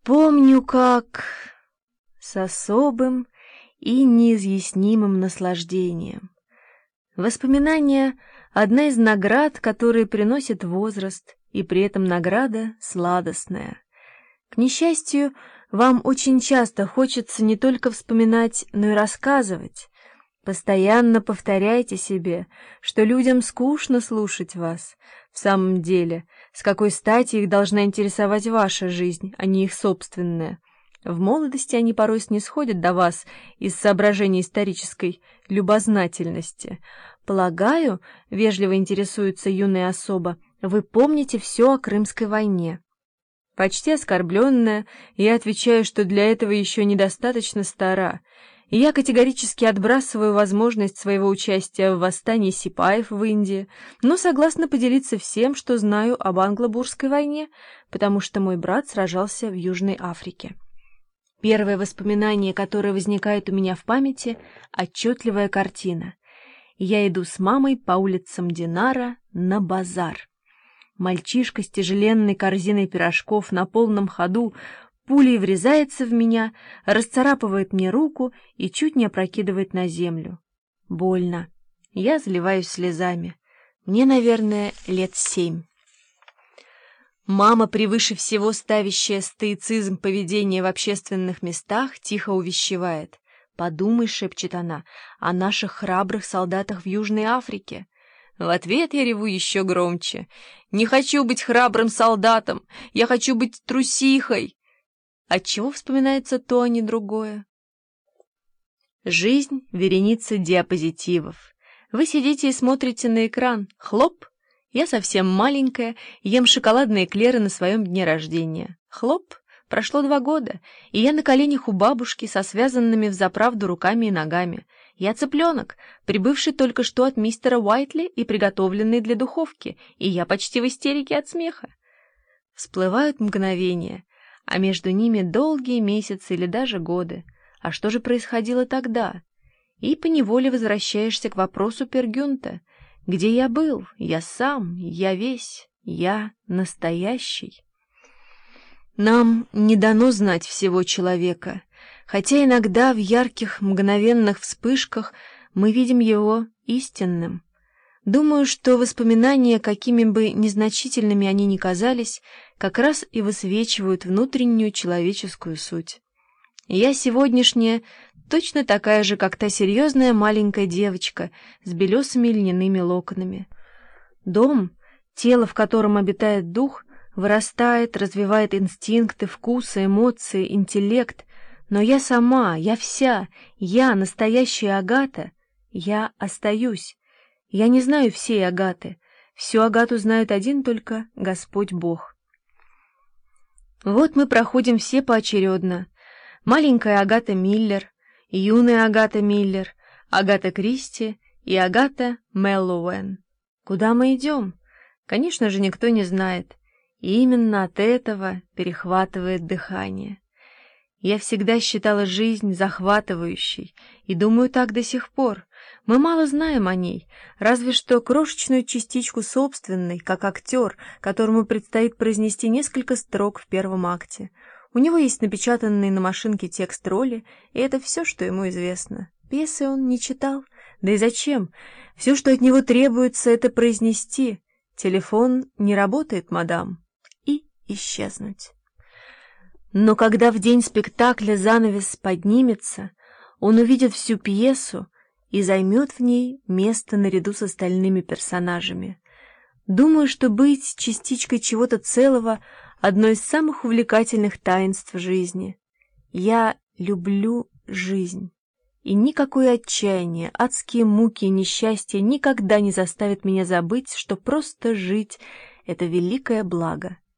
Помню, как с особым и неизъяснимым наслаждением. Воспоминания — одна из наград, которые приносит возраст, и при этом награда сладостная. К несчастью, вам очень часто хочется не только вспоминать, но и рассказывать. Постоянно повторяйте себе, что людям скучно слушать вас. В самом деле, с какой стати их должна интересовать ваша жизнь, а не их собственная? В молодости они порой снисходят до вас из соображений исторической любознательности. Полагаю, вежливо интересуется юная особа, вы помните все о Крымской войне. Почти оскорбленная, я отвечаю, что для этого еще недостаточно стара, и я категорически отбрасываю возможность своего участия в восстании сипаев в Индии, но согласна поделиться всем, что знаю об Англо-Бурской войне, потому что мой брат сражался в Южной Африке. Первое воспоминание, которое возникает у меня в памяти — отчетливая картина. Я иду с мамой по улицам Динара на базар. Мальчишка с тяжеленной корзиной пирожков на полном ходу пулей врезается в меня, расцарапывает мне руку и чуть не опрокидывает на землю. Больно. Я заливаюсь слезами. Мне, наверное, лет 7. Мама, превыше всего ставящая стоицизм поведения в общественных местах, тихо увещевает. «Подумай», — шепчет она, — «о наших храбрых солдатах в Южной Африке». В ответ я реву еще громче. «Не хочу быть храбрым солдатом, я хочу быть трусихой». Отчего вспоминается то, а не другое? Жизнь — вереница диапозитивов. Вы сидите и смотрите на экран. Хлоп! Я совсем маленькая, ем шоколадные эклеры на своем дне рождения. Хлоп! Прошло 2 года, и я на коленях у бабушки со связанными взаправду руками и ногами. Я цыпленок, прибывший только что от мистера Уайтли и приготовленный для духовки, и я почти в истерике от смеха. Всплывают мгновения, а между ними долгие месяцы или даже годы. А что же происходило тогда? И поневоле возвращаешься к вопросу Пер Гюнта. Где я был? Я сам, я весь, я настоящий. Нам не дано знать всего человека, хотя иногда в ярких мгновенных вспышках мы видим его истинным. Думаю, что воспоминания, какими бы незначительными они ни казались, как раз и высвечивают внутреннюю человеческую суть. Я сегодняшняя точно такая же, как та серьезная маленькая девочка с белесыми льняными локонами. Дом, тело, в котором обитает дух, вырастает, развивает инстинкты, вкусы, эмоции, интеллект, но я сама, я вся, я настоящая Агата, я остаюсь. Я не знаю всей Агаты, всю Агату знает один только Господь Бог. Вот мы проходим все поочередно. Маленькая Агата Миллер, юная Агата Миллер, Агата Кристи и Агата Мэллоуэн. Куда мы идем? Конечно же, никто не знает. И именно от этого перехватывает дыхание. Я всегда считала жизнь захватывающей, и думаю так до сих пор. Мы мало знаем о ней, разве что крошечную частичку собственной, как актер, которому предстоит произнести несколько строк в первом акте. У него есть напечатанный на машинке текст роли, и это все, что ему известно. Пьесы он не читал. Да и зачем? Все, что от него требуется, это произнести. Телефон не работает, мадам. И исчезнуть. Но когда в день спектакля занавес поднимется, он увидит всю пьесу и займет в ней место наряду с остальными персонажами. Думаю, что быть частичкой чего-то целого — одно из самых увлекательных таинств жизни. Я люблю жизнь, и никакое отчаяние, адские муки и несчастья никогда не заставят меня забыть, что просто жить — это великое благо.